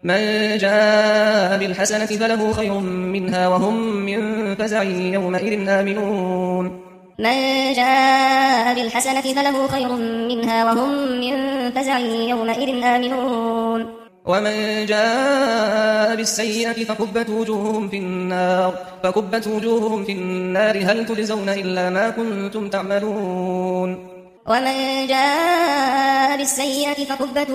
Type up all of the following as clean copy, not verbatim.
من جاء بالحسنة فله خير منها وهم من فزع يومئذ آمنون من جاء بالحسنة فله خير منها وهم من فزع يومئذ آمنون ومن جاء بالسيئة فكبت وجوههم في النار هل تجزون إلا ما كنتم تعملون ومن جاء بالسيئة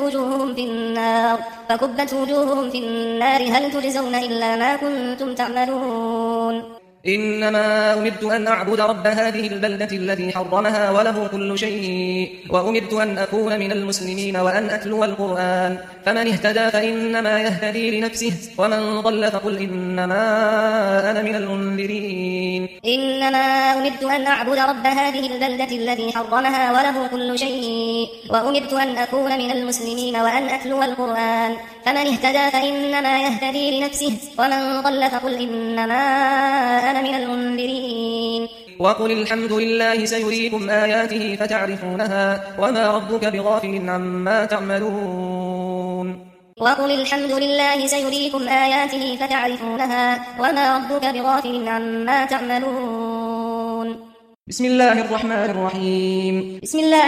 فكبت وجوههم في النار هل تجزون إلا ما كنتم تعملون إنما أمرت أن أعبد رب هذه البلدة الذي حرمها وله كل شيء وأمرت أن أكون من المسلمين وأن أتلو القرآن فمن اهتدى فإنما يهتدي لنفسه ومن ضل فقل إنما أنا من المنذرين إنما أمرت أن أعبد رب هذه البلدة الذي حرمها وله كل شيء وأمرت أن أكون من المسلمين وأن أتلو القرآن فمن اهتدى فإنما يهتدي لنفسه ومن ضل فقل إنما أنا من المنذرين وقل الحمد لله سيريكم آياته فتعرفونها وما ربك بغافل عما تعملون وقل الحمد لله سيريكم آياته فتعرفونها وما ربك بغافل عما تعملون بسم الله الرحمن الرحيم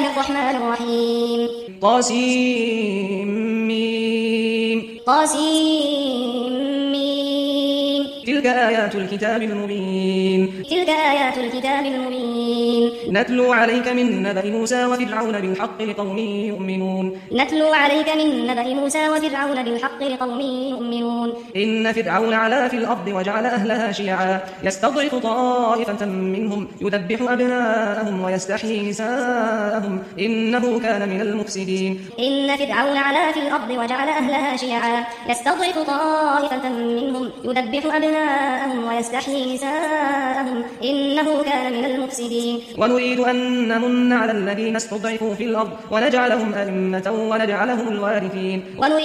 طاسيم تلك آيات الكتاب المبين نتلو عليك من نبأ موسى وفرعون بالحق لقوم يؤمنون إن فرعون علا في الأرض وجعل أهلها شيعا يستضعف طائفة منهم يذبح أبناءهم ويستحيي نساءهم إنه كان من المفسدين إن فرعون علا في الأرض وجعل أهلها شيعا يستضعف طائفة منهم يذبح أبناءهم ويستحيي نساءهم إنه كان من المفسدين ونريد أن نمن على الذين استضعفوا في الأرض ونجعلهم أئمة ونجعلهم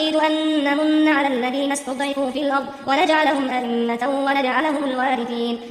الوارثين